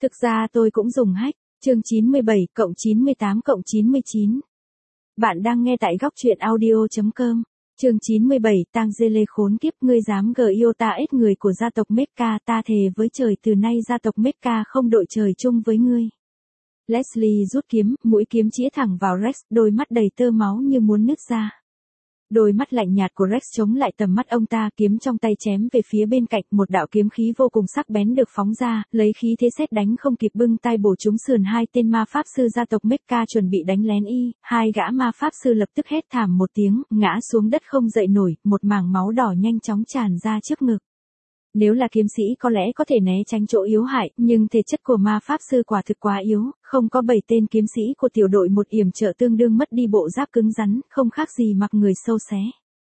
Thực ra tôi cũng dùng hack. Chương 97 cộng 98 cộng 99. Bạn đang nghe tại góc truyện audio.com. Chương 97 Tang Zele khốn kiếp, ngươi dám gờ yêu ta ết người của gia tộc Mecca, ta thề với trời từ nay gia tộc Mecca không đội trời chung với ngươi. Leslie rút kiếm, mũi kiếm chĩa thẳng vào Rex, đôi mắt đầy tơ máu như muốn nứt ra. Đôi mắt lạnh nhạt của Rex chống lại tầm mắt ông ta, kiếm trong tay chém về phía bên cạnh, một đạo kiếm khí vô cùng sắc bén được phóng ra, lấy khí thế sét đánh không kịp bưng tay bổ trúng sườn hai tên ma pháp sư gia tộc Mecca chuẩn bị đánh lén y, hai gã ma pháp sư lập tức hét thảm một tiếng, ngã xuống đất không dậy nổi, một mảng máu đỏ nhanh chóng tràn ra trước ngực. Nếu là kiếm sĩ có lẽ có thể né tránh chỗ yếu hại, nhưng thể chất của ma pháp sư quả thực quá yếu, không có 7 tên kiếm sĩ của tiểu đội một yểm trợ tương đương mất đi bộ giáp cứng rắn, không khác gì mặc người sâu xé.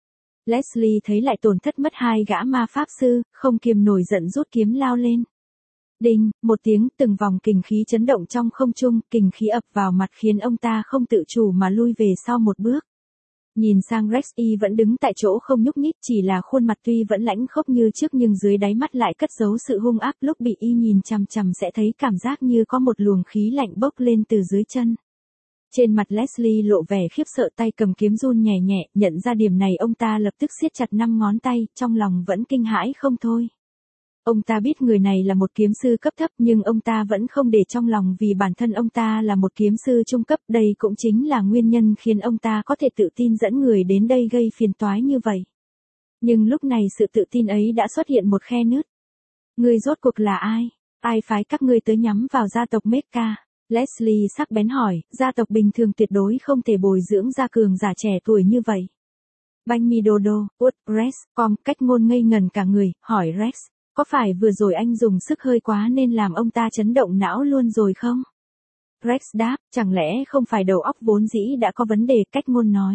Leslie thấy lại tổn thất mất hai gã ma pháp sư, không kiềm nổi giận rút kiếm lao lên. Đinh, một tiếng, từng vòng kình khí chấn động trong không trung, kình khí ập vào mặt khiến ông ta không tự chủ mà lui về sau một bước. Nhìn sang Rex, y vẫn đứng tại chỗ không nhúc nhích, chỉ là khuôn mặt tuy vẫn lãnh khốc như trước nhưng dưới đáy mắt lại cất giấu sự hung ác, lúc bị y nhìn chằm chằm sẽ thấy cảm giác như có một luồng khí lạnh bốc lên từ dưới chân. Trên mặt Leslie lộ vẻ khiếp sợ, tay cầm kiếm run nhẹ nhẹ, nhận ra điểm này ông ta lập tức siết chặt 5 ngón tay, trong lòng vẫn kinh hãi không thôi. Ông ta biết người này là một kiếm sư cấp thấp nhưng ông ta vẫn không để trong lòng vì bản thân ông ta là một kiếm sư trung cấp, đây cũng chính là nguyên nhân khiến ông ta có thể tự tin dẫn người đến đây gây phiền toái như vậy. Nhưng lúc này sự tự tin ấy đã xuất hiện một khe nứt. Ngươi rốt cuộc là ai? Ai phái các ngươi tới nhắm vào gia tộc Mecca? Leslie sắc bén hỏi, gia tộc bình thường tuyệt đối không thể bồi dưỡng ra cường giả trẻ tuổi như vậy. Banh mi đô đô, út, Rex, cách ngôn ngây ngần cả người, hỏi Rex. Có phải vừa rồi anh dùng sức hơi quá nên làm ông ta chấn động não luôn rồi không? Rex đáp, chẳng lẽ không phải đầu óc vốn dĩ đã có vấn đề, cách ngôn nói.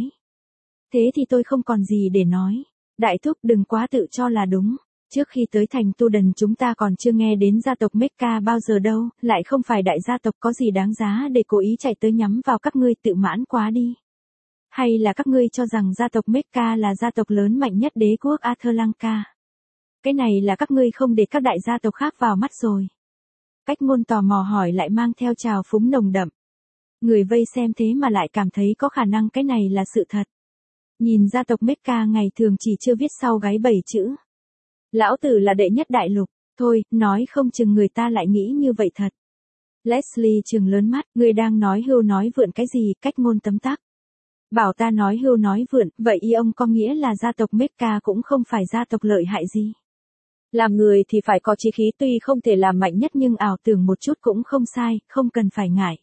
Thế thì tôi không còn gì để nói. Đại thúc đừng quá tự cho là đúng. Trước khi tới thành Tu Đần chúng ta còn chưa nghe đến gia tộc Mecca bao giờ đâu, lại không phải đại gia tộc, có gì đáng giá để cố ý chạy tới nhắm vào các ngươi, tự mãn quá đi. Hay là các ngươi cho rằng gia tộc Mecca là gia tộc lớn mạnh nhất đế quốc Atlantica? Cái này là các ngươi không để các đại gia tộc khác vào mắt rồi. Cách ngôn tò mò hỏi lại mang theo trào phúng nồng đậm. Người vây xem thế mà lại cảm thấy có khả năng cái này là sự thật. Nhìn gia tộc Mecca ngày thường chỉ chưa viết sau gáy 7 chữ. Lão tử là đệ nhất đại lục, thôi, nói không chừng người ta lại nghĩ như vậy thật. Leslie trừng lớn mắt, người đang nói hưu nói vượn cái gì, cách ngôn tấm tắc. Bảo ta nói hưu nói vượn, vậy y ông có nghĩa là gia tộc Mecca cũng không phải gia tộc lợi hại gì. Làm người thì phải có chí khí, tuy không thể làm mạnh nhất nhưng ảo tưởng một chút cũng không sai, không cần phải ngại.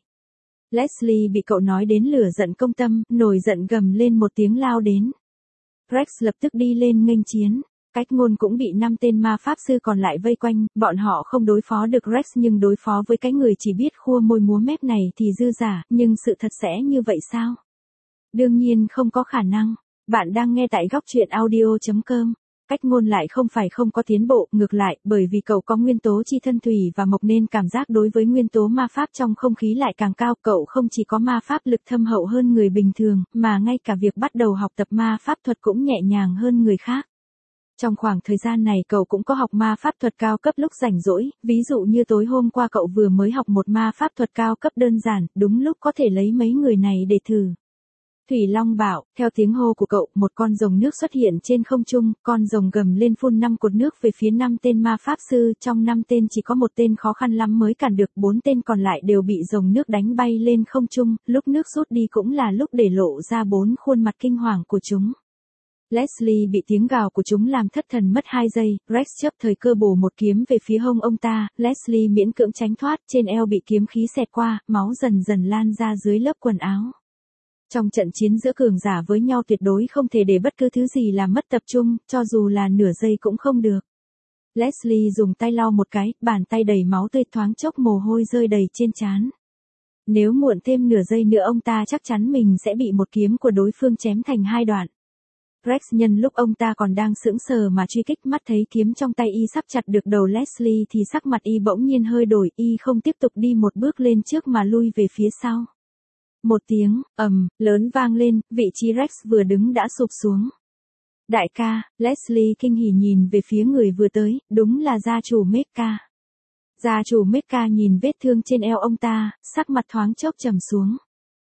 Leslie bị cậu nói đến lửa giận công tâm, nổi giận gầm lên một tiếng lao đến. Rex lập tức đi lên nghênh chiến. Cách ngôn cũng bị 5 tên ma pháp sư còn lại vây quanh, bọn họ không đối phó được Rex nhưng đối phó với cái người chỉ biết khua môi múa mép này thì dư giả, nhưng sự thật sẽ như vậy sao? Đương nhiên không có khả năng. Bạn đang nghe tại góc truyện audio.com. Cách ngôn lại không phải không có tiến bộ, ngược lại, bởi vì cậu có nguyên tố chi thân thủy và mộc nên cảm giác đối với nguyên tố ma pháp trong không khí lại càng cao, cậu không chỉ có ma pháp lực thâm hậu hơn người bình thường, mà ngay cả việc bắt đầu học tập ma pháp thuật cũng nhẹ nhàng hơn người khác. Trong khoảng thời gian này cậu cũng có học ma pháp thuật cao cấp lúc rảnh rỗi, ví dụ như tối hôm qua cậu vừa mới học một ma pháp thuật cao cấp đơn giản, đúng lúc có thể lấy mấy người này để thử. Thủy Long bảo, theo tiếng hô của cậu, một con rồng nước xuất hiện trên không trung, con rồng gầm lên phun 5 cột nước về phía 5 tên ma pháp sư, trong 5 tên chỉ có một tên khó khăn lắm mới cản được, 4 tên còn lại đều bị rồng nước đánh bay lên không trung, lúc nước rút đi cũng là lúc để lộ ra 4 khuôn mặt kinh hoàng của chúng. Leslie bị tiếng gào của chúng làm thất thần mất 2 giây, Rex chớp thời cơ bổ một kiếm về phía hông ông ta, Leslie miễn cưỡng tránh thoát, trên eo bị kiếm khí xẹt qua, máu dần dần lan ra dưới lớp quần áo. Trong trận chiến giữa cường giả với nhau tuyệt đối không thể để bất cứ thứ gì làm mất tập trung, cho dù là nửa giây cũng không được. Leslie dùng tay lau một cái, bàn tay đầy máu tươi, thoáng chốc mồ hôi rơi đầy trên trán. Nếu muộn thêm nửa giây nữa ông ta chắc chắn mình sẽ bị một kiếm của đối phương chém thành 2 đoạn. Rex nhân lúc ông ta còn đang sững sờ mà truy kích, mắt thấy kiếm trong tay y sắp chặt được đầu Leslie thì sắc mặt y bỗng nhiên hơi đổi, y không tiếp tục đi một bước lên trước mà lui về phía sau. Một tiếng, lớn vang lên, vị trí Rex vừa đứng đã sụp xuống. Đại ca, Leslie kinh hỉ nhìn về phía người vừa tới, đúng là gia chủ Mecca. Gia chủ Mecca nhìn vết thương trên eo ông ta, sắc mặt thoáng chốc trầm xuống.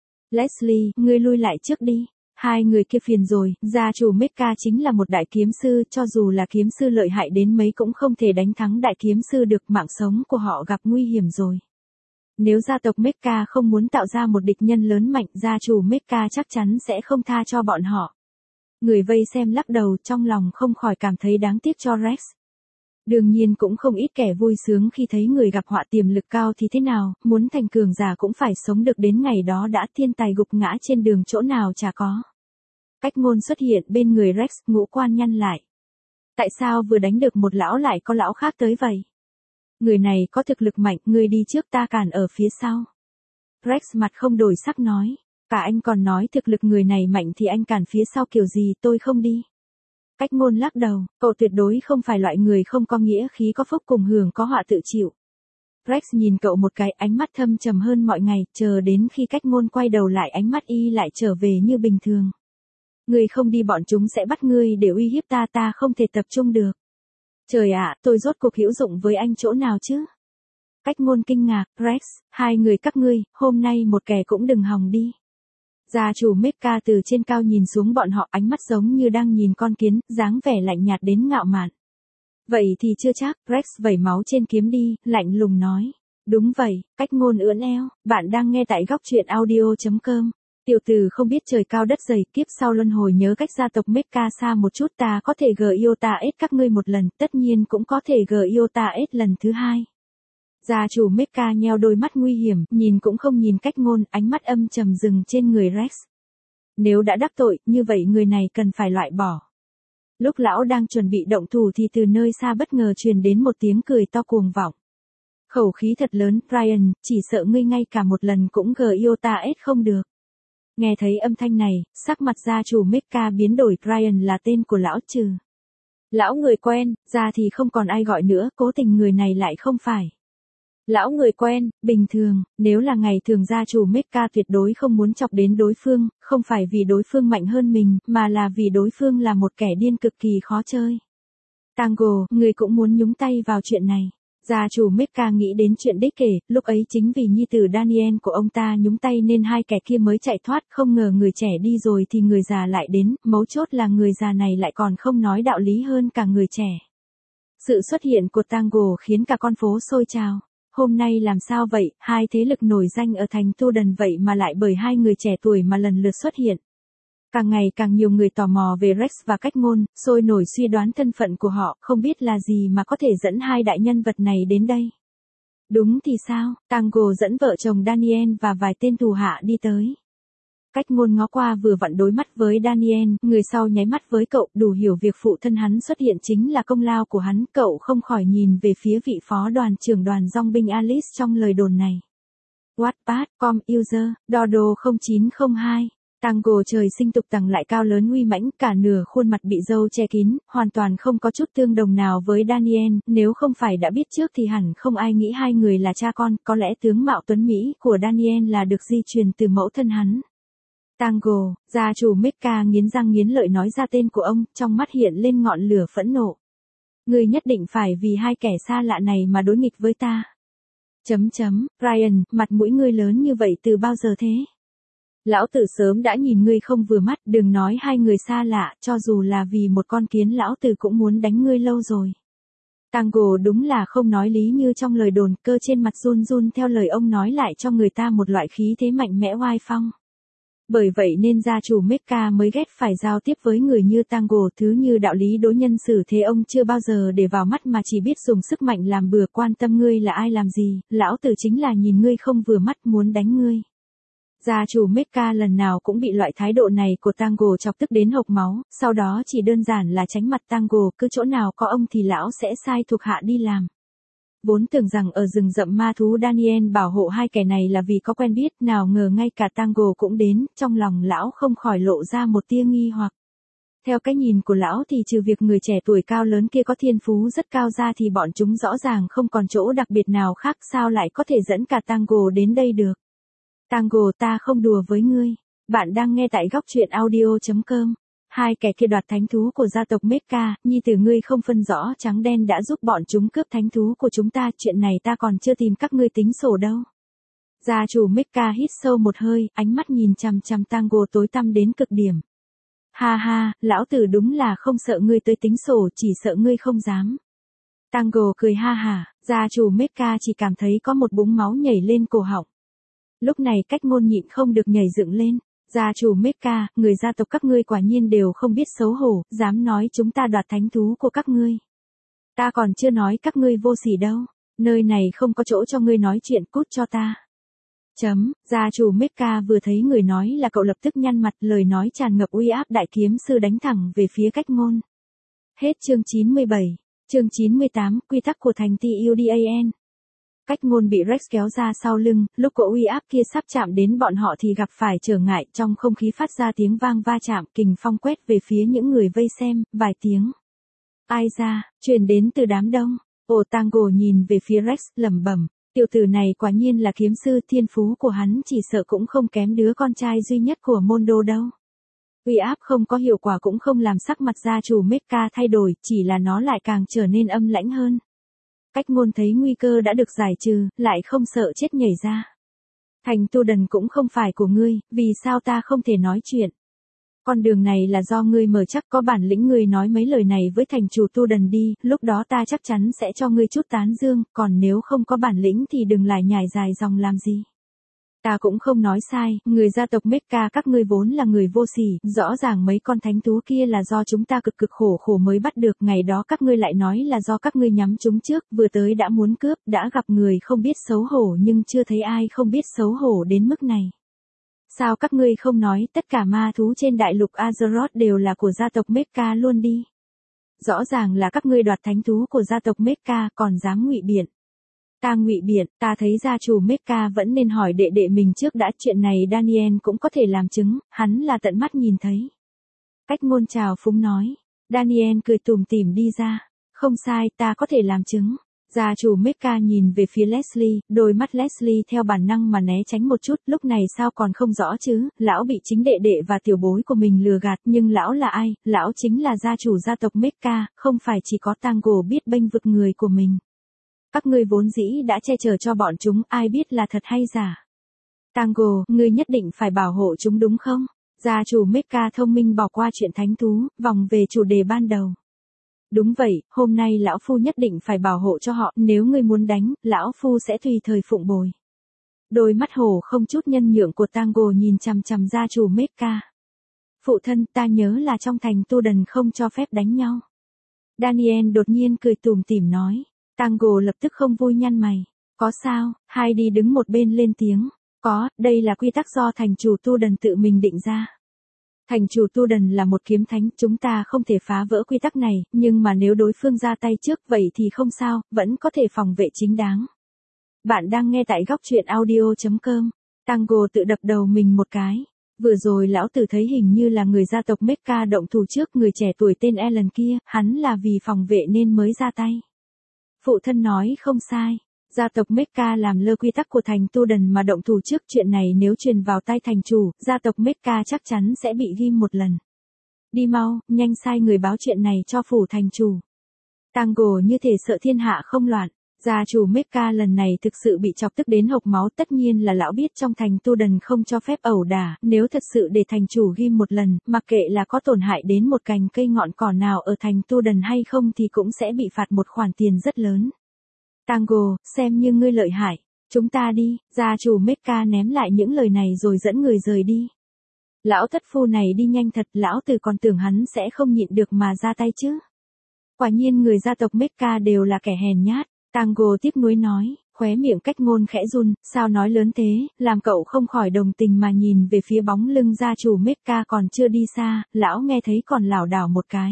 Leslie, ngươi lui lại trước đi. Hai người kia phiền rồi, gia chủ Mecca chính là một đại kiếm sư, cho dù là kiếm sư lợi hại đến mấy cũng không thể đánh thắng đại kiếm sư được, mạng sống của họ gặp nguy hiểm rồi. Nếu gia tộc Mecca không muốn tạo ra một địch nhân lớn mạnh, gia chủ Mecca chắc chắn sẽ không tha cho bọn họ. Người vây xem lắc đầu, trong lòng không khỏi cảm thấy đáng tiếc cho Rex. Đương nhiên cũng không ít kẻ vui sướng khi thấy người gặp họa tiềm lực cao thì thế nào, muốn thành cường giả cũng phải sống được đến ngày đó đã, thiên tài gục ngã trên đường chỗ nào chả có. Cách ngôn xuất hiện bên người Rex, ngũ quan nhăn lại. Tại sao vừa đánh được một lão lại có lão khác tới vậy? Người này có thực lực mạnh, người đi trước ta cản ở phía sau. Rex mặt không đổi sắc nói, cả anh còn nói thực lực người này mạnh thì anh cản phía sau kiểu gì, tôi không đi. Cách ngôn lắc đầu, cậu tuyệt đối không phải loại người không có nghĩa khí, có phúc cùng hưởng, có họa tự chịu. Rex nhìn cậu một cái, ánh mắt thâm trầm hơn mọi ngày, chờ đến khi cách ngôn quay đầu lại, ánh mắt y lại trở về như bình thường. Ngươi không đi bọn chúng sẽ bắt ngươi để uy hiếp ta, ta không thể tập trung được. Trời ạ, tôi rốt cuộc hữu dụng với anh chỗ nào chứ? Cách ngôn kinh ngạc, Rex, hai người các ngươi, hôm nay một kẻ cũng đừng hòng đi. Gia chủ Mecca từ trên cao nhìn xuống bọn họ, ánh mắt giống như đang nhìn con kiến, dáng vẻ lạnh nhạt đến ngạo mạn. Vậy thì chưa chắc, Rex vẩy máu trên kiếm đi, lạnh lùng nói. Đúng vậy, cách ngôn ưỡn eo, bạn đang nghe tại góc truyện audio.com. Tiểu tử không biết trời cao đất dày, kiếp sau luân hồi nhớ cách gia tộc Mecca xa một chút, ta có thể GIOTA-S các ngươi một lần, tất nhiên cũng có thể GIOTA-S lần thứ hai. Gia chủ Mecca nheo đôi mắt nguy hiểm, nhìn cũng không nhìn cách ngôn, ánh mắt âm trầm dừng trên người Rex. Nếu đã đắc tội, như vậy người này cần phải loại bỏ. Lúc lão đang chuẩn bị động thủ thì từ nơi xa bất ngờ truyền đến một tiếng cười to cuồng vọng. Khẩu khí thật lớn, Ryan, chỉ sợ ngươi ngay cả một lần cũng GIOTA-S không được. Nghe thấy âm thanh này, sắc mặt gia chủ Mecca biến đổi, Ryan là tên của lão trừ. Lão người quen, ra thì không còn ai gọi nữa, cố tình người này lại không phải. Lão người quen, bình thường, nếu là ngày thường gia chủ Mecca tuyệt đối không muốn chọc đến đối phương, không phải vì đối phương mạnh hơn mình, mà là vì đối phương là một kẻ điên cực kỳ khó chơi. Tango, người cũng muốn nhúng tay vào chuyện này. Gia chủ Mecca nghĩ đến chuyện đích kể, lúc ấy chính vì nhi tử Daniel của ông ta nhúng tay nên hai kẻ kia mới chạy thoát, không ngờ người trẻ đi rồi thì người già lại đến, mấu chốt là người già này lại còn không nói đạo lý hơn cả người trẻ. Sự xuất hiện của Tango khiến cả con phố sôi trào. Hôm nay làm sao vậy, hai thế lực nổi danh ở thành Tudan vậy mà lại bởi hai người trẻ tuổi mà lần lượt xuất hiện. Càng ngày càng nhiều người tò mò về Rex và cách ngôn, sôi nổi suy đoán thân phận của họ, không biết là gì mà có thể dẫn hai đại nhân vật này đến đây. Đúng thì sao, Tango dẫn vợ chồng Daniel và vài tên thủ hạ đi tới. Cách ngôn ngó qua vừa vặn đối mắt với Daniel, người sau nháy mắt với cậu, đủ hiểu việc phụ thân hắn xuất hiện chính là công lao của hắn, cậu không khỏi nhìn về phía vị phó đoàn trưởng đoàn dòng binh Alice trong lời đồn này. Wattpad, com user, Dodo 0902. Tango trời sinh tục tằng lại cao lớn uy mãnh, cả nửa khuôn mặt bị râu che kín, hoàn toàn không có chút tương đồng nào với Daniel, nếu không phải đã biết trước thì hẳn không ai nghĩ hai người là cha con, có lẽ tướng mạo tuấn Mỹ của Daniel là được di truyền từ mẫu thân hắn. Tango, gia chủ Mecca nghiến răng nghiến lợi nói ra tên của ông, trong mắt hiện lên ngọn lửa phẫn nộ. Ngươi nhất định phải vì hai kẻ xa lạ này mà đối nghịch với ta. Ryan, mặt mũi ngươi lớn như vậy từ bao giờ thế? Lão tử sớm đã nhìn ngươi không vừa mắt, đừng nói hai người xa lạ, cho dù là vì một con kiến lão tử cũng muốn đánh ngươi lâu rồi. Tango đúng là không nói lý như trong lời đồn, cơ trên mặt run run theo lời ông nói lại cho người ta một loại khí thế mạnh mẽ oai phong. Bởi vậy nên gia chủ Mecca mới ghét phải giao tiếp với người như Tango, thứ như đạo lý đối nhân xử thế ông chưa bao giờ để vào mắt mà chỉ biết dùng sức mạnh làm bừa, quan tâm ngươi là ai làm gì, lão tử chính là nhìn ngươi không vừa mắt muốn đánh ngươi. Gia chủ Mecca lần nào cũng bị loại thái độ này của Tango chọc tức đến hộc máu, sau đó chỉ đơn giản là tránh mặt Tango, cứ chỗ nào có ông thì lão sẽ sai thuộc hạ đi làm. Vốn tưởng rằng ở rừng rậm ma thú Daniel bảo hộ hai kẻ này là vì có quen biết, nào ngờ ngay cả Tango cũng đến, trong lòng lão không khỏi lộ ra một tia nghi hoặc. Theo cái nhìn của lão thì trừ việc người trẻ tuổi cao lớn kia có thiên phú rất cao ra thì bọn chúng rõ ràng không còn chỗ đặc biệt nào khác, sao lại có thể dẫn cả Tango đến đây được. Tango, ta không đùa với ngươi. Bạn đang nghe tại góc truyện audio.com. Hai kẻ kia đoạt thánh thú của gia tộc Mecca, nhi tử ngươi không phân rõ trắng đen đã giúp bọn chúng cướp thánh thú của chúng ta, chuyện này ta còn chưa tìm các ngươi tính sổ đâu. Gia chủ Mecca hít sâu một hơi, ánh mắt nhìn chằm chằm Tango tối tăm đến cực điểm. Ha ha, lão tử đúng là không sợ ngươi tới tính sổ, chỉ sợ ngươi không dám. Tango cười ha hả, gia chủ Mecca chỉ cảm thấy có một búng máu nhảy lên cổ họng. Lúc này Cách Ngôn nhịn không được nhảy dựng lên. Gia chủ Mecca, người gia tộc các ngươi quả nhiên đều không biết xấu hổ, dám nói chúng ta đoạt thánh thú của các ngươi. Ta còn chưa nói các ngươi vô sỉ đâu, nơi này không có chỗ cho ngươi nói chuyện, cút cho ta. Gia chủ Mecca vừa thấy người nói là cậu lập tức nhăn mặt, lời nói tràn ngập uy áp, đại kiếm sư đánh thẳng về phía Cách Ngôn. Hết chương 97, chương 98, quy tắc của thành TUDAN. Cách Ngôn bị Rex kéo ra sau lưng, lúc cỗ uy áp kia sắp chạm đến bọn họ thì gặp phải trở ngại, trong không khí phát ra tiếng vang va chạm, kình phong quét về phía những người vây xem, vài tiếng. Ai ra, truyền đến từ đám đông. Tango nhìn về phía Rex, lẩm bẩm, tiểu tử này quả nhiên là kiếm sư, thiên phú của hắn chỉ sợ cũng không kém đứa con trai duy nhất của Mondo đâu. Uy áp không có hiệu quả cũng không làm sắc mặt gia chủ Mecca thay đổi, chỉ là nó lại càng trở nên âm lãnh hơn. Cách Ngôn thấy nguy cơ đã được giải trừ, lại không sợ chết nhảy ra. Thành Tu Đần cũng không phải của ngươi, vì sao ta không thể nói chuyện? Con đường này là do ngươi mở, chắc có bản lĩnh ngươi nói mấy lời này với thành chủ Tu Đần đi, lúc đó ta chắc chắn sẽ cho ngươi chút tán dương, còn nếu không có bản lĩnh thì đừng lại nhải dài dòng làm gì. Ta cũng không nói sai, người gia tộc Mecca các ngươi vốn là người vô sỉ, rõ ràng mấy con thánh thú kia là do chúng ta cực cực khổ khổ mới bắt được, ngày đó các ngươi lại nói là do các ngươi nhắm chúng trước, vừa tới đã muốn cướp, đã gặp người không biết xấu hổ nhưng chưa thấy ai không biết xấu hổ đến mức này. Sao các ngươi không nói tất cả ma thú trên đại lục Azeroth đều là của gia tộc Mecca luôn đi? Rõ ràng là các ngươi đoạt thánh thú của gia tộc Mecca, còn dám ngụy biện. Ta ngụy biện, ta thấy gia chủ Mecca vẫn nên hỏi đệ đệ mình trước đã, chuyện này Daniel cũng có thể làm chứng, hắn là tận mắt nhìn thấy. Cách Ngôn chào phúng nói. Daniel cười tủm tỉm đi ra. Không sai, ta có thể làm chứng. Gia chủ Mecca nhìn về phía Leslie, đôi mắt Leslie theo bản năng mà né tránh một chút, lúc này sao còn không rõ chứ, lão bị chính đệ đệ và tiểu bối của mình lừa gạt, nhưng lão là ai, lão chính là gia chủ gia tộc Mecca, không phải chỉ có Tango biết bênh vực người của mình. Các ngươi vốn dĩ đã che chở cho bọn chúng, ai biết là thật hay giả. Tango, ngươi nhất định phải bảo hộ chúng đúng không? Gia chủ Mecca thông minh bỏ qua chuyện thánh thú, vòng về chủ đề ban đầu. Đúng vậy, hôm nay lão phu nhất định phải bảo hộ cho họ, nếu ngươi muốn đánh, lão phu sẽ tùy thời phụng bồi. Đôi mắt hổ không chút nhân nhượng của Tango nhìn chằm chằm gia chủ Mecca. Phụ thân, ta nhớ là trong thành Tu Đần không cho phép đánh nhau. Daniel đột nhiên cười tủm tỉm nói. Tango lập tức không vui nhăn mày. Có sao? Heidi đứng một bên lên tiếng. Có, đây là quy tắc do thành chủ Tu Đần tự mình định ra. Thành chủ Tu Đần là một kiếm thánh, chúng ta không thể phá vỡ quy tắc này, nhưng mà nếu đối phương ra tay trước vậy thì không sao, vẫn có thể phòng vệ chính đáng. Bạn đang nghe tại góc truyện audio.com. Tango tự đập đầu mình một cái. Vừa rồi lão tử thấy hình như là người gia tộc Mecca động thủ trước, người trẻ tuổi tên Alan kia, hắn là vì phòng vệ nên mới ra tay. Phụ thân nói không sai. Gia tộc Mecca làm lơ quy tắc của thành Tu Đần mà động thủ trước, chuyện này nếu truyền vào tay thành chủ, gia tộc Mecca chắc chắn sẽ bị ghim một lần. Đi mau, nhanh sai người báo chuyện này cho phủ thành chủ. Tango như thể sợ thiên hạ không loạn. Gia chủ Mecca lần này thực sự bị chọc tức đến hộc máu, tất nhiên là lão biết trong thành Tu Đần không cho phép ẩu đả, nếu thật sự để thành chủ ghim một lần, mặc kệ là có tổn hại đến một cành cây ngọn cỏ nào ở thành Tu Đần hay không thì cũng sẽ bị phạt một khoản tiền rất lớn. Tango, xem như ngươi lợi hại. Chúng ta đi, gia chủ Mecca ném lại những lời này rồi dẫn người rời đi. Lão thất phu này đi nhanh thật, lão tử còn tưởng hắn sẽ không nhịn được mà ra tay chứ. Quả nhiên người gia tộc Mecca đều là kẻ hèn nhát. Tango tiếc nuối nói, khóe miệng Cách Ngôn khẽ run, sao nói lớn thế, làm cậu không khỏi đồng tình mà nhìn về phía bóng lưng gia chủ Mecca còn chưa đi xa, lão nghe thấy còn lảo đảo một cái.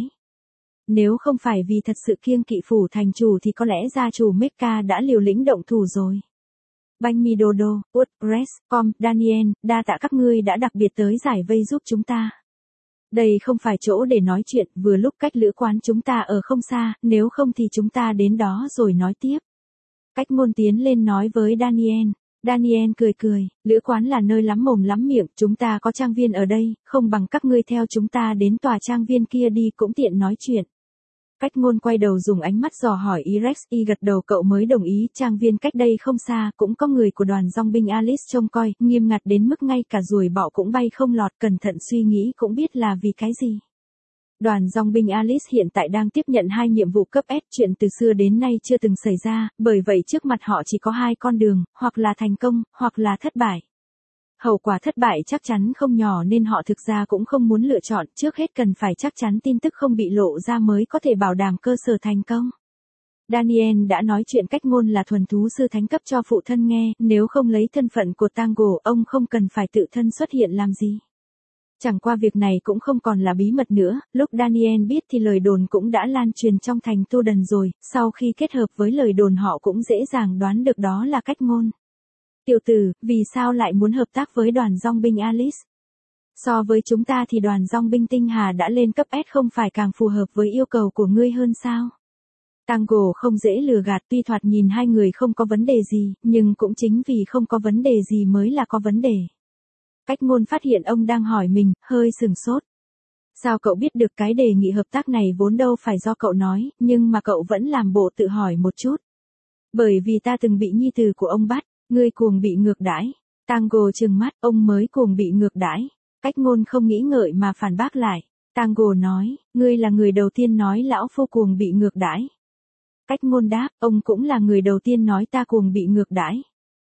Nếu không phải vì thật sự kiêng kỵ phủ thành chủ thì có lẽ gia chủ Mecca đã liều lĩnh động thủ rồi. Banh mi Dodo, Wood, Res, Com, Daniel, đa tạ các ngươi đã đặc biệt tới giải vây giúp chúng ta. Đây không phải chỗ để nói chuyện, vừa lúc cách lữ quán chúng ta ở không xa, nếu không thì chúng ta đến đó rồi nói tiếp. Cách Ngôn tiến lên nói với Daniel. Daniel cười cười, lữ quán là nơi lắm mồm lắm miệng, chúng ta có trang viên ở đây, không bằng các ngươi theo chúng ta đến tòa trang viên kia đi cũng tiện nói chuyện. Cách ngôn quay đầu dùng ánh mắt dò hỏi Rex, gật đầu cậu mới đồng ý, trang viên cách đây không xa, cũng có người của đoàn dòng binh Alice trông coi, nghiêm ngặt đến mức ngay cả ruồi bọ cũng bay không lọt, cẩn thận suy nghĩ cũng biết là vì cái gì. Đoàn dòng binh Alice hiện tại đang tiếp nhận 2 nhiệm vụ cấp S, chuyện từ xưa đến nay chưa từng xảy ra, bởi vậy trước mặt họ chỉ có 2 con đường, hoặc là thành công, hoặc là thất bại. Hậu quả thất bại chắc chắn không nhỏ nên họ thực ra cũng không muốn lựa chọn, trước hết cần phải chắc chắn tin tức không bị lộ ra mới có thể bảo đảm cơ sở thành công. Daniel đã nói chuyện cách ngôn là thuần thú sư thánh cấp cho phụ thân nghe, nếu không lấy thân phận của Tango, ông không cần phải tự thân xuất hiện làm gì. Chẳng qua việc này cũng không còn là bí mật nữa, lúc Daniel biết thì lời đồn cũng đã lan truyền trong thành Tu Đần rồi, sau khi kết hợp với lời đồn họ cũng dễ dàng đoán được đó là cách ngôn. Tiểu tử, vì sao lại muốn hợp tác với đoàn dòng binh Alice? So với chúng ta thì đoàn dòng binh Tinh Hà đã lên cấp S không phải càng phù hợp với yêu cầu của ngươi hơn sao? Tango không dễ lừa gạt, tuy thoạt nhìn hai người không có vấn đề gì, nhưng cũng chính vì không có vấn đề gì mới là có vấn đề. Cách ngôn phát hiện ông đang hỏi mình, hơi sừng sốt. Sao cậu biết được cái đề nghị hợp tác này vốn đâu phải do cậu nói, nhưng mà cậu vẫn làm bộ tự hỏi một chút. Bởi vì ta từng bị nhi tử của ông bắt, ngươi cuồng bị ngược đãi. Tango trừng mắt, ông mới cuồng bị ngược đãi. Cách ngôn không nghĩ ngợi mà phản bác lại. Tango nói, ngươi là người đầu tiên nói lão phu cuồng bị ngược đãi. Cách ngôn đáp, ông cũng là người đầu tiên nói ta cuồng bị ngược đãi.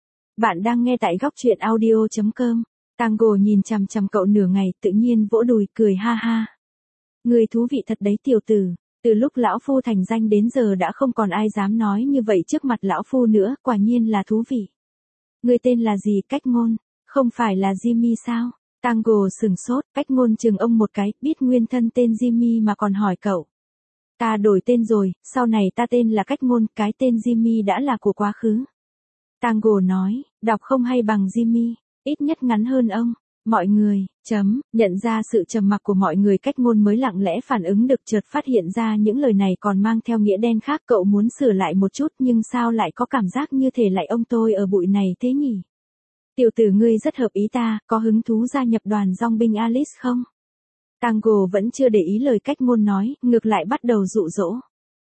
Bạn đang nghe tại góc truyện audio.com. Tango nhìn chằm chằm cậu nửa ngày, tự nhiên vỗ đùi, cười ha ha. Người thú vị thật đấy tiểu tử, từ lúc lão phu thành danh đến giờ đã không còn ai dám nói như vậy trước mặt lão phu nữa, quả nhiên là thú vị. Người tên là gì? Cách ngôn, không phải là Jimmy sao? Tango sừng sốt, cách ngôn chừng ông một cái, biết nguyên thân tên Jimmy mà còn hỏi cậu. Ta đổi tên rồi, sau này ta tên là cách ngôn, cái tên Jimmy đã là của quá khứ. Tango nói, đọc không hay bằng Jimmy. Ít nhất ngắn hơn ông. Mọi người, nhận ra sự trầm mặc của mọi người cách ngôn mới lặng lẽ phản ứng được chợt phát hiện ra những lời này còn mang theo nghĩa đen khác cậu muốn sửa lại một chút nhưng sao lại có cảm giác như thể lại ông tôi ở bụi này thế nhỉ? Tiểu tử ngươi rất hợp ý ta, có hứng thú gia nhập đoàn dòng binh Alice không? Tango vẫn chưa để ý lời cách ngôn nói, ngược lại bắt đầu dụ dỗ.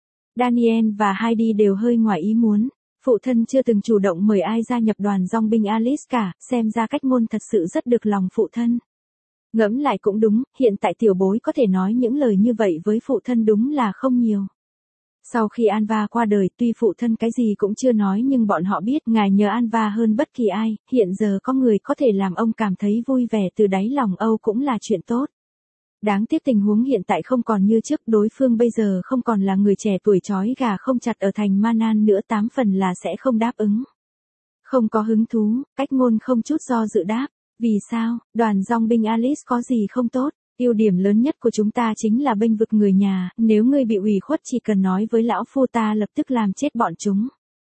Daniel và Heidi đều hơi ngoài ý muốn. Phụ thân chưa từng chủ động mời ai gia nhập đoàn dòng binh Alice cả, xem ra cách ngôn thật sự rất được lòng phụ thân. Ngẫm lại cũng đúng, hiện tại tiểu bối có thể nói những lời như vậy với phụ thân đúng là không nhiều. Sau khi Anva qua đời, tuy phụ thân cái gì cũng chưa nói nhưng bọn họ biết ngài nhớ Anva hơn bất kỳ ai, hiện giờ có người có thể làm ông cảm thấy vui vẻ từ đáy lòng Âu cũng là chuyện tốt. Đáng tiếc tình huống hiện tại không còn như trước, đối phương bây giờ không còn là người trẻ tuổi trói gà không chặt ở thành Manan nữa, 8 phần là sẽ không đáp ứng. Không có hứng thú, cách ngôn không chút do dự đáp. Vì sao? Đoàn dòng binh Alice có gì không tốt? Ưu điểm lớn nhất của chúng ta chính là bênh vực người nhà, nếu ngươi bị ủy khuất chỉ cần nói với lão phu ta lập tức làm chết bọn chúng.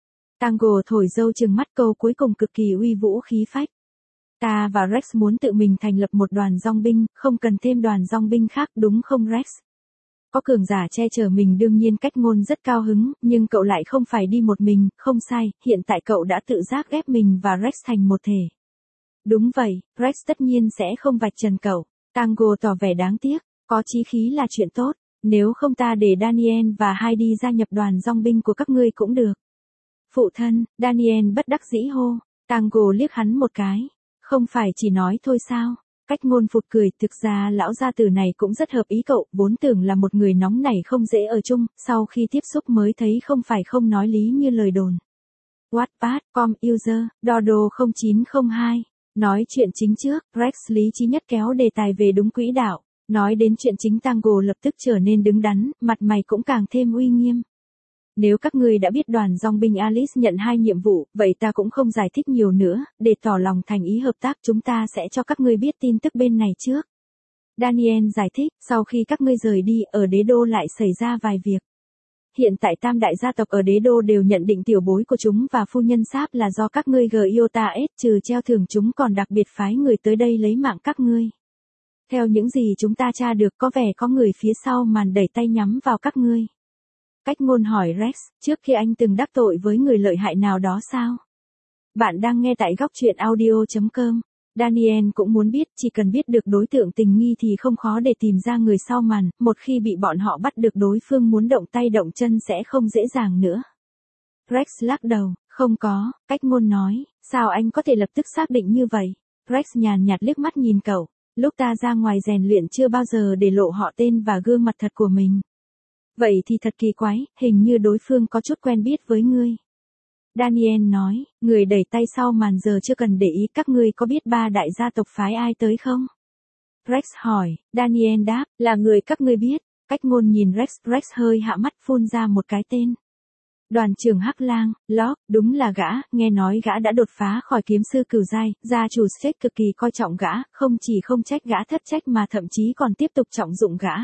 Tango thổi dâu trừng mắt, câu cuối cùng cực kỳ uy vũ khí phách. Ta và Rex muốn tự mình thành lập một đoàn dòng binh, không cần thêm đoàn dòng binh khác đúng không Rex? Có cường giả che chở mình đương nhiên cách ngôn rất cao hứng, nhưng cậu lại không phải đi một mình, không sai, hiện tại cậu đã tự giác ghép mình và Rex thành một thể. Đúng vậy, Rex tất nhiên sẽ không vạch trần cậu. Tango tỏ vẻ đáng tiếc, có chí khí là chuyện tốt, nếu không ta để Daniel và Heidi gia nhập đoàn dòng binh của các ngươi cũng được. Phụ thân, Daniel bất đắc dĩ hô, Tango liếc hắn một cái. Không phải chỉ nói thôi sao? Cách ngôn phụt cười, thực ra lão gia tử này cũng rất hợp ý cậu, vốn tưởng là một người nóng nảy không dễ ở chung, sau khi tiếp xúc mới thấy không phải không nói lý như lời đồn. Wattpad.com user, Dodo 0902. Nói chuyện chính trước, Rex lý trí nhất kéo đề tài về đúng quỹ đạo. Nói đến chuyện chính Tango lập tức trở nên đứng đắn, mặt mày cũng càng thêm uy nghiêm. Nếu các ngươi đã biết đoàn dòng binh Alice nhận 2 nhiệm vụ, vậy ta cũng không giải thích nhiều nữa, để tỏ lòng thành ý hợp tác chúng ta sẽ cho các ngươi biết tin tức bên này trước. Daniel giải thích, sau khi các ngươi rời đi, ở đế đô lại xảy ra vài việc. Hiện tại tam đại gia tộc ở đế đô đều nhận định tiểu bối của chúng và phu nhân Sáp là do các ngươi Giota S trừ treo thưởng chúng còn đặc biệt phái người tới đây lấy mạng các ngươi. Theo những gì chúng ta tra được có vẻ có người phía sau màn đẩy tay nhắm vào các ngươi. Cách ngôn hỏi Rex, trước khi anh từng đắc tội với người lợi hại nào đó sao? Bạn đang nghe tại góc truyện audio.com. Daniel cũng muốn biết, chỉ cần biết được đối tượng tình nghi thì không khó để tìm ra người sau màn, một khi bị bọn họ bắt được đối phương muốn động tay động chân sẽ không dễ dàng nữa. Rex lắc đầu, không có, Cách Ngôn nói, sao anh có thể lập tức xác định như vậy? Rex nhàn nhạt liếc mắt nhìn cậu, lúc ta ra ngoài rèn luyện chưa bao giờ để lộ họ tên và gương mặt thật của mình. Vậy thì thật kỳ quái, hình như đối phương có chút quen biết với ngươi. Daniel nói, người đẩy tay sau màn giờ chưa cần để ý, các ngươi có biết ba đại gia tộc phái ai tới không? Rex hỏi, Daniel đáp, là người các ngươi biết. Cách Ngôn nhìn Rex hơi hạ mắt phun ra một cái tên. Đoàn trưởng Hắc Lang, Locke, đúng là gã, nghe nói gã đã đột phá khỏi kiếm sư cửu giai, gia chủ Seth cực kỳ coi trọng gã, không chỉ không trách gã thất trách mà thậm chí còn tiếp tục trọng dụng gã.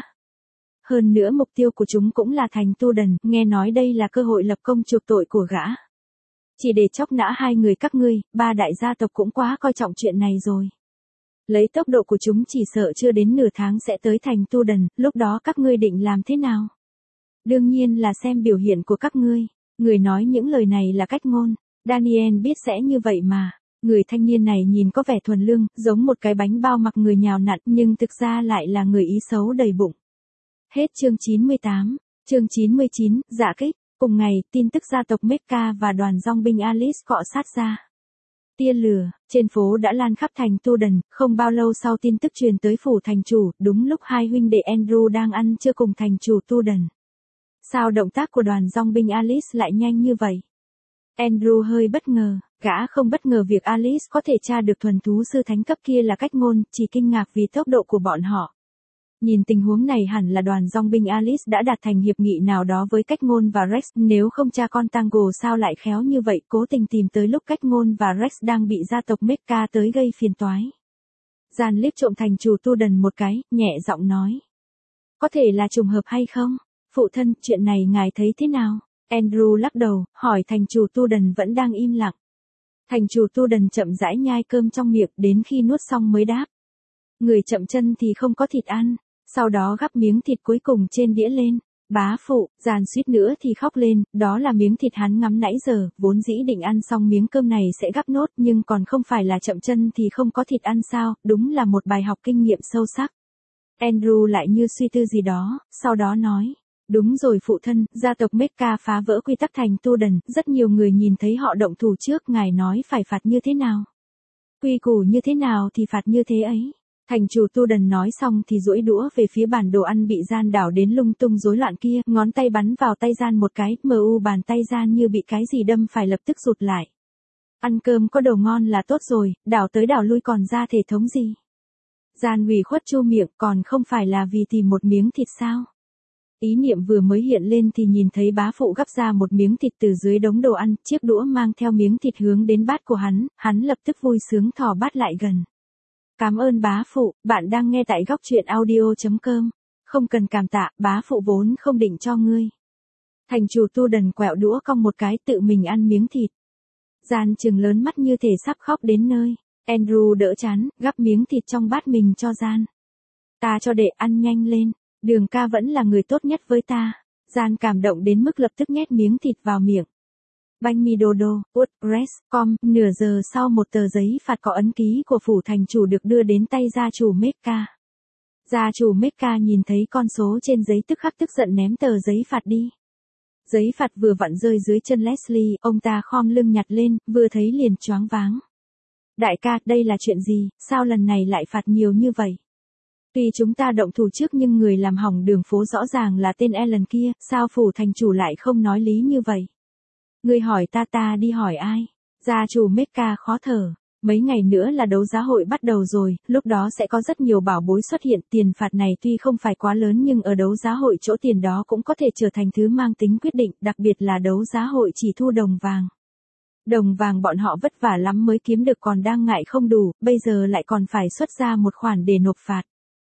Hơn nữa mục tiêu của chúng cũng là thành Tu Đần, nghe nói đây là cơ hội lập công chuộc tội của gã. Chỉ để chóc nã hai người các ngươi, ba đại gia tộc cũng quá coi trọng chuyện này rồi. Lấy tốc độ của chúng chỉ sợ chưa đến nửa tháng sẽ tới thành Tu Đần, lúc đó các ngươi định làm thế nào? Đương nhiên là xem biểu hiện của các ngươi. Người nói những lời này là Cách Ngôn. Daniel biết sẽ như vậy mà. Người thanh niên này nhìn có vẻ thuần lương, giống một cái bánh bao mặc người nhào nặn, nhưng thực ra lại là người ý xấu đầy bụng. Hết chương 98. Chương 99, dạ kích. Cùng ngày, tin tức gia tộc Mecha và đoàn dòng binh Alice cọ sát ra. Tia lửa, trên phố đã lan khắp thành Tu Đần, không bao lâu sau tin tức truyền tới phủ thành chủ, đúng lúc hai huynh đệ Andrew đang ăn trưa cùng thành chủ Tu Đần. Sao động tác của đoàn dòng binh Alice lại nhanh như vậy? Andrew hơi bất ngờ, gã không bất ngờ việc Alice có thể tra được thuần thú sư thánh cấp kia là Cách Ngôn, chỉ kinh ngạc vì tốc độ của bọn họ. Nhìn tình huống này hẳn là đoàn dòng binh Alice đã đạt thành hiệp nghị nào đó với Cách Ngôn và Rex, nếu không cha con Tango sao lại khéo như vậy, cố tình tìm tới lúc Cách Ngôn và Rex đang bị gia tộc Mecha tới gây phiền toái. Gian liếc trộm thành chủ Tu Đần một cái, nhẹ giọng nói. Có thể là trùng hợp hay không? Phụ thân, chuyện này ngài thấy thế nào? Andrew lắc đầu, hỏi thành chủ Tu Đần vẫn đang im lặng. Thành chủ Tu Đần chậm rãi nhai cơm trong miệng đến khi nuốt xong mới đáp. Người chậm chân thì không có thịt ăn. Sau đó gắp miếng thịt cuối cùng trên đĩa lên. Bá phụ, Gian suýt nữa thì khóc lên, đó là miếng thịt hắn ngắm nãy giờ, vốn dĩ định ăn xong miếng cơm này sẽ gắp nốt nhưng còn không phải là chậm chân thì không có thịt ăn sao, đúng là một bài học kinh nghiệm sâu sắc. Andrew lại như suy tư gì đó, sau đó nói. Đúng rồi phụ thân, gia tộc Mecha phá vỡ quy tắc thành Tu Đần, rất nhiều người nhìn thấy họ động thủ trước, ngài nói phải phạt như thế nào? Quy củ như thế nào thì phạt như thế ấy. Thành chủ Tu Đần nói xong thì duỗi đũa về phía bàn đồ ăn bị Gian đảo đến lung tung rối loạn kia, ngón tay bắn vào tay Gian một cái, bàn tay Gian như bị cái gì đâm phải lập tức rụt lại. Ăn cơm có đồ ngon là tốt rồi, đảo tới đảo lui còn ra thể thống gì? Gian ủy khuất chu miệng, còn không phải là vì tìm một miếng thịt sao? Ý niệm vừa mới hiện lên thì nhìn thấy bá phụ gắp ra một miếng thịt từ dưới đống đồ ăn, chiếc đũa mang theo miếng thịt hướng đến bát của hắn lập tức vui sướng thò bát lại gần. Cảm ơn bá phụ, bạn đang nghe tại góc truyện audio.com. Không cần cảm tạ, bá phụ vốn không định cho ngươi. Thành chủ Tu Đần quẹo đũa cong một cái tự mình ăn miếng thịt. Gian trừng lớn mắt như thể sắp khóc đến nơi. Andrew đỡ chán, gắp miếng thịt trong bát mình cho Gian. Ta cho đệ ăn nhanh lên, Đường ca vẫn là người tốt nhất với ta. Gian cảm động đến mức lập tức nhét miếng thịt vào miệng. Banh mì Dodo, WordPress.com, nửa giờ sau một tờ giấy phạt có ấn ký của phủ thành chủ được đưa đến tay gia chủ Mecha. Gia chủ Mecha nhìn thấy con số trên giấy tức khắc tức giận ném tờ giấy phạt đi. Giấy phạt vừa vặn rơi dưới chân Leslie, ông ta khom lưng nhặt lên, vừa thấy liền choáng váng. Đại ca, đây là chuyện gì, sao lần này lại phạt nhiều như vậy? Tuy chúng ta động thủ trước nhưng người làm hỏng đường phố rõ ràng là tên Alan kia, sao phủ thành chủ lại không nói lý như vậy? Người hỏi ta đi hỏi ai? Gia chủ Mecha khó thở. Mấy ngày nữa là đấu giá hội bắt đầu rồi, lúc đó sẽ có rất nhiều bảo bối xuất hiện. Tiền phạt này tuy không phải quá lớn nhưng ở đấu giá hội chỗ tiền đó cũng có thể trở thành thứ mang tính quyết định, đặc biệt là đấu giá hội chỉ thu đồng vàng. Đồng vàng bọn họ vất vả lắm mới kiếm được còn đang ngại không đủ, bây giờ lại còn phải xuất ra một khoản để nộp phạt.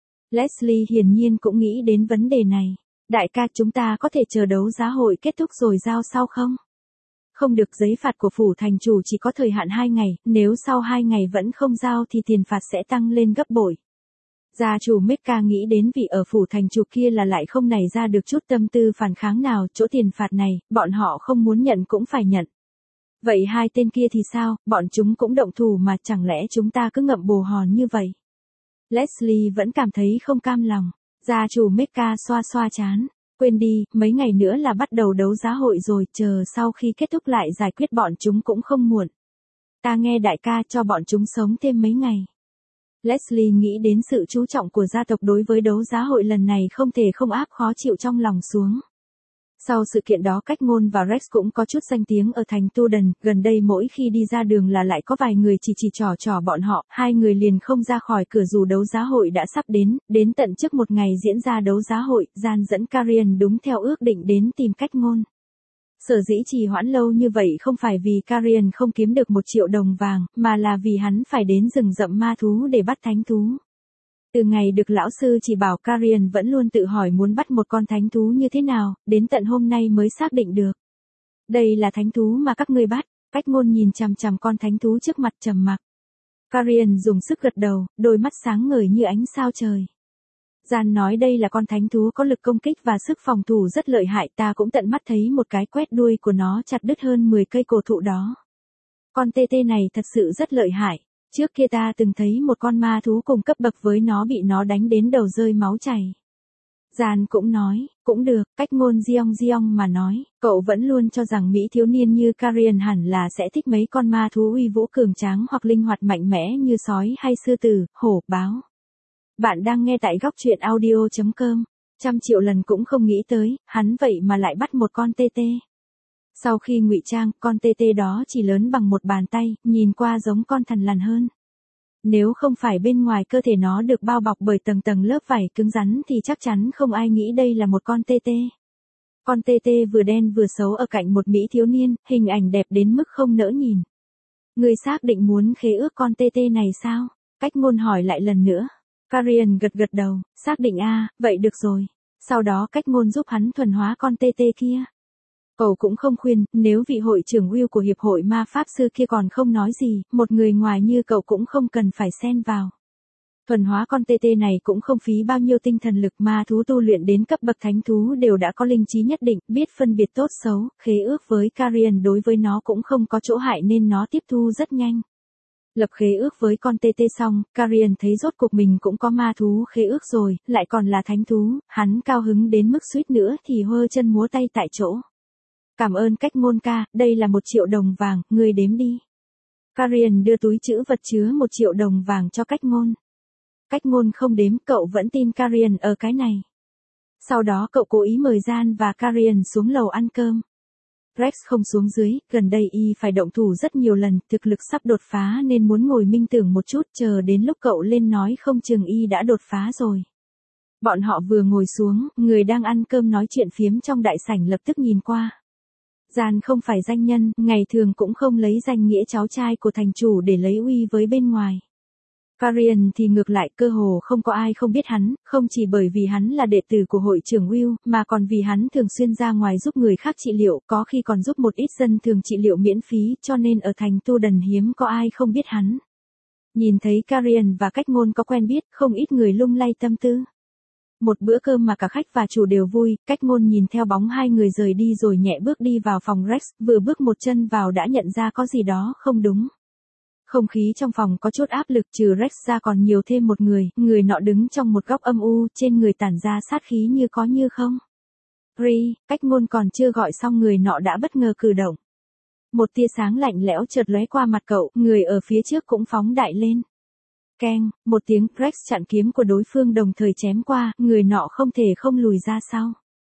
Leslie hiển nhiên cũng nghĩ đến vấn đề này. Đại ca, chúng ta có thể chờ đấu giá hội kết thúc rồi giao sau không? Không được, giấy phạt của phủ thành chủ chỉ có thời hạn 2 ngày, nếu sau 2 ngày vẫn không giao thì tiền phạt sẽ tăng lên gấp bội. Gia chủ Mecha nghĩ đến vị ở phủ thành chủ kia là lại không nảy ra được chút tâm tư phản kháng nào, chỗ tiền phạt này, bọn họ không muốn nhận cũng phải nhận. Vậy hai tên kia thì sao, bọn chúng cũng động thủ mà chẳng lẽ chúng ta cứ ngậm bồ hòn như vậy? Leslie vẫn cảm thấy không cam lòng. Gia chủ Mecca xoa xoa trán. Quên đi, mấy ngày nữa là bắt đầu đấu giá hội rồi, chờ sau khi kết thúc lại giải quyết bọn chúng cũng không muộn. Ta nghe đại ca cho bọn chúng sống thêm mấy ngày. Leslie nghĩ đến sự chú trọng của gia tộc đối với đấu giá hội lần này không thể không áp khó chịu trong lòng xuống. Sau sự kiện đó Cách Ngôn và Rex cũng có chút danh tiếng ở thành Tuden, gần đây mỗi khi đi ra đường là lại có vài người chỉ trò bọn họ, hai người liền không ra khỏi cửa dù đấu giá hội đã sắp đến tận trước một ngày diễn ra đấu giá hội, Gian dẫn Karian đúng theo ước định đến tìm Cách Ngôn. Sở dĩ trì hoãn lâu như vậy không phải vì Karian không kiếm được 1 triệu đồng vàng, mà là vì hắn phải đến rừng rậm ma thú để bắt thánh thú. Từ ngày được lão sư chỉ bảo Karian vẫn luôn tự hỏi muốn bắt một con thánh thú như thế nào, đến tận hôm nay mới xác định được. Đây là thánh thú mà các ngươi bắt. Cách Ngôn nhìn chằm chằm con thánh thú trước mặt trầm mặc. Karian dùng sức gật đầu, đôi mắt sáng ngời như ánh sao trời. Gian nói đây là con thánh thú có lực công kích và sức phòng thủ rất lợi hại, ta cũng tận mắt thấy một cái quét đuôi của nó chặt đứt hơn 10 cây cổ thụ đó. Con TT này thật sự rất lợi hại. Trước kia ta từng thấy một con ma thú cùng cấp bậc với nó bị nó đánh đến đầu rơi máu chảy. Gian cũng nói, cũng được, Cách Ngôn giong mà nói, cậu vẫn luôn cho rằng Mỹ thiếu niên như Karian hẳn là sẽ thích mấy con ma thú uy vũ cường tráng hoặc linh hoạt mạnh mẽ như sói hay sư tử, hổ, báo. Bạn đang nghe tại góc truyện audio.com, 100 triệu lần cũng không nghĩ tới, hắn vậy mà lại bắt một con TT. Sau khi ngụy trang, con TT đó chỉ lớn bằng một bàn tay, nhìn qua giống con thằn lằn hơn. Nếu không phải bên ngoài cơ thể nó được bao bọc bởi tầng tầng lớp vảy cứng rắn thì chắc chắn không ai nghĩ đây là một con TT. Con TT vừa đen vừa xấu ở cạnh một Mỹ thiếu niên, hình ảnh đẹp đến mức không nỡ nhìn. Người xác định muốn khế ước con TT này sao? Cách Ngôn hỏi lại lần nữa. Karian gật đầu, xác định vậy được rồi. Sau đó Cách Ngôn giúp hắn thuần hóa con TT kia. Cậu cũng không khuyên, nếu vị hội trưởng Will của Hiệp hội Ma Pháp Sư kia còn không nói gì, một người ngoài như cậu cũng không cần phải xen vào. Thuần hóa con TT này cũng không phí bao nhiêu tinh thần lực, ma thú tu luyện đến cấp bậc thánh thú đều đã có linh trí nhất định, biết phân biệt tốt xấu, khế ước với Karian đối với nó cũng không có chỗ hại nên nó tiếp thu rất nhanh. Lập khế ước với con TT xong, Karian thấy rốt cuộc mình cũng có ma thú khế ước rồi, lại còn là thánh thú, hắn cao hứng đến mức suýt nữa thì hơ chân múa tay tại chỗ. Cảm ơn Cách Ngôn ca, đây là 1 triệu đồng vàng, ngươi đếm đi. Karian đưa túi trữ vật chứa 1 triệu đồng vàng cho Cách Ngôn. Cách Ngôn không đếm, cậu vẫn tin Karian ở cái này. Sau đó cậu cố ý mời Gian và Karian xuống lầu ăn cơm. Rex không xuống dưới, gần đây y phải động thủ rất nhiều lần, thực lực sắp đột phá nên muốn ngồi minh tưởng một chút, chờ đến lúc cậu lên nói không chừng y đã đột phá rồi. Bọn họ vừa ngồi xuống, người đang ăn cơm nói chuyện phiếm trong đại sảnh lập tức nhìn qua. Gian không phải danh nhân, ngày thường cũng không lấy danh nghĩa cháu trai của thành chủ để lấy uy với bên ngoài. Karian thì ngược lại, cơ hồ không có ai không biết hắn, không chỉ bởi vì hắn là đệ tử của hội trưởng Will, mà còn vì hắn thường xuyên ra ngoài giúp người khác trị liệu, có khi còn giúp một ít dân thường trị liệu miễn phí, cho nên ở thành Tuden hiếm có ai không biết hắn. Nhìn thấy Karian và Cách Ngôn có quen biết, không ít người lung lay tâm tư. Một bữa cơm mà cả khách và chủ đều vui, Cách Ngôn nhìn theo bóng hai người rời đi rồi nhẹ bước đi vào phòng Rex, vừa bước một chân vào đã nhận ra có gì đó không đúng. Không khí trong phòng có chút áp lực, trừ Rex ra còn nhiều thêm một người nọ đứng trong một góc âm u, trên người tản ra sát khí như có như không. Ri, Cách Ngôn còn chưa gọi xong người nọ đã bất ngờ cử động. Một tia sáng lạnh lẽo chợt lóe qua mặt cậu, người ở phía trước cũng phóng đại lên. Keng, một tiếng, Rex chặn kiếm của đối phương đồng thời chém qua, người nọ không thể không lùi ra sau.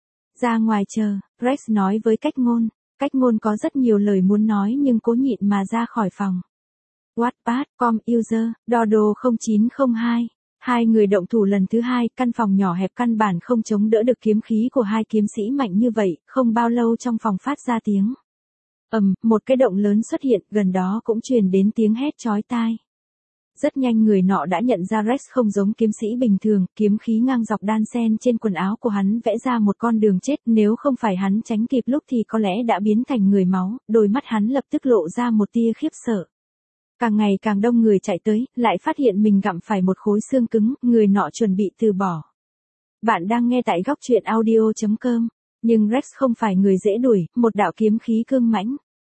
Ra ngoài chờ, Rex nói với Cách Ngôn. Cách Ngôn có rất nhiều lời muốn nói nhưng cố nhịn mà ra khỏi phòng. Wattpad.com user, Dodo 0902. Hai người động thủ lần thứ hai, căn phòng nhỏ hẹp căn bản không chống đỡ được kiếm khí của hai kiếm sĩ mạnh như vậy, không bao lâu trong phòng phát ra tiếng. Một cái động lớn xuất hiện, gần đó cũng truyền đến tiếng hét chói tai. Rất nhanh người nọ đã nhận ra Rex không giống kiếm sĩ bình thường, kiếm khí ngang dọc đan xen trên quần áo của hắn vẽ ra một con đường chết, nếu không phải hắn tránh kịp lúc thì có lẽ đã biến thành người máu, đôi mắt hắn lập tức lộ ra một tia khiếp sợ. Càng ngày càng đông người chạy tới, lại phát hiện mình gặm phải một khối xương cứng, người nọ chuẩn bị từ bỏ. Bạn đang nghe tại góc truyện audio.com, nhưng Rex không phải người dễ đuổi, một đạo kiếm khí cương mãnh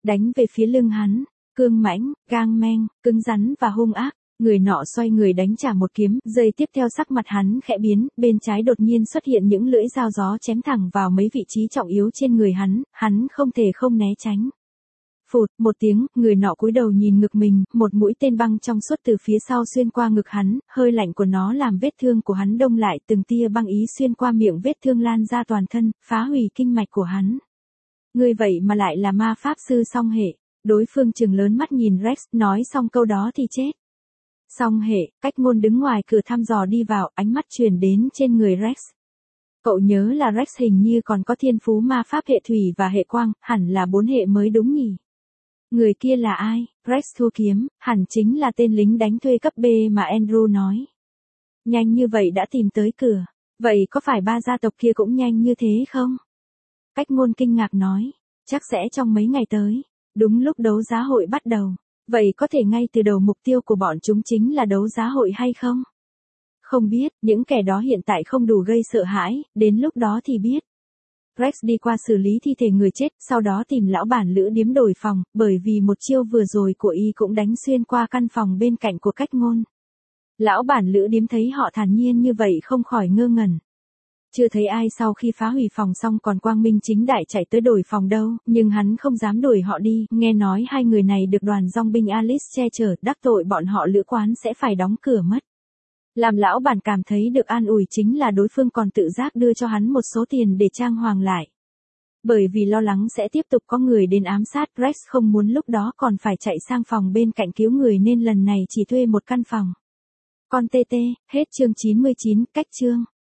đánh về phía lưng hắn, cương mãnh, gang meng, cứng rắn và hung ác. Người nọ xoay người đánh trả một kiếm, giây tiếp theo sắc mặt hắn khẽ biến, bên trái đột nhiên xuất hiện những lưỡi dao gió chém thẳng vào mấy vị trí trọng yếu trên người hắn không thể không né tránh. Phụt, một tiếng, người nọ cúi đầu nhìn ngực mình, một mũi tên băng trong suốt từ phía sau xuyên qua ngực hắn, hơi lạnh của nó làm vết thương của hắn đông lại, từng tia băng ý xuyên qua miệng vết thương lan ra toàn thân, phá hủy kinh mạch của hắn. Ngươi vậy mà lại là ma pháp sư song hệ. Đối phương trừng lớn mắt nhìn Rex, nói xong câu đó thì chết. Song hệ, Cách Ngôn đứng ngoài cửa thăm dò đi vào, ánh mắt truyền đến trên người Rex. Cậu nhớ là Rex hình như còn có thiên phú ma pháp hệ thủy và hệ quang, hẳn là 4 hệ mới đúng nhỉ? Người kia là ai? Rex thua kiếm, hẳn chính là tên lính đánh thuê cấp B mà Andrew nói. Nhanh như vậy đã tìm tới cửa, vậy có phải 3 gia tộc kia cũng nhanh như thế không? Cách Ngôn kinh ngạc nói, chắc sẽ trong mấy ngày tới, đúng lúc đấu giá hội bắt đầu. Vậy có thể ngay từ đầu mục tiêu của bọn chúng chính là đấu giá hội hay không? Không biết, những kẻ đó hiện tại không đủ gây sợ hãi, đến lúc đó thì biết. Rex đi qua xử lý thi thể người chết, sau đó tìm lão bản lữ điếm đổi phòng, bởi vì một chiêu vừa rồi của y cũng đánh xuyên qua căn phòng bên cạnh của Cách Ngôn. Lão bản lữ điếm thấy họ thản nhiên như vậy không khỏi ngơ ngẩn. Chưa thấy ai sau khi phá hủy phòng xong còn quang minh chính đại chạy tới đổi phòng đâu, nhưng hắn không dám đuổi họ đi, nghe nói 2 người này được đoàn dòng binh Alice che chở, đắc tội bọn họ lữ quán sẽ phải đóng cửa mất. Làm lão bản cảm thấy được an ủi chính là đối phương còn tự giác đưa cho hắn một số tiền để trang hoàng lại. Bởi vì lo lắng sẽ tiếp tục có người đến ám sát, Rex không muốn lúc đó còn phải chạy sang phòng bên cạnh cứu người nên lần này chỉ thuê một căn phòng. Con TT, hết chương 99, cách chương.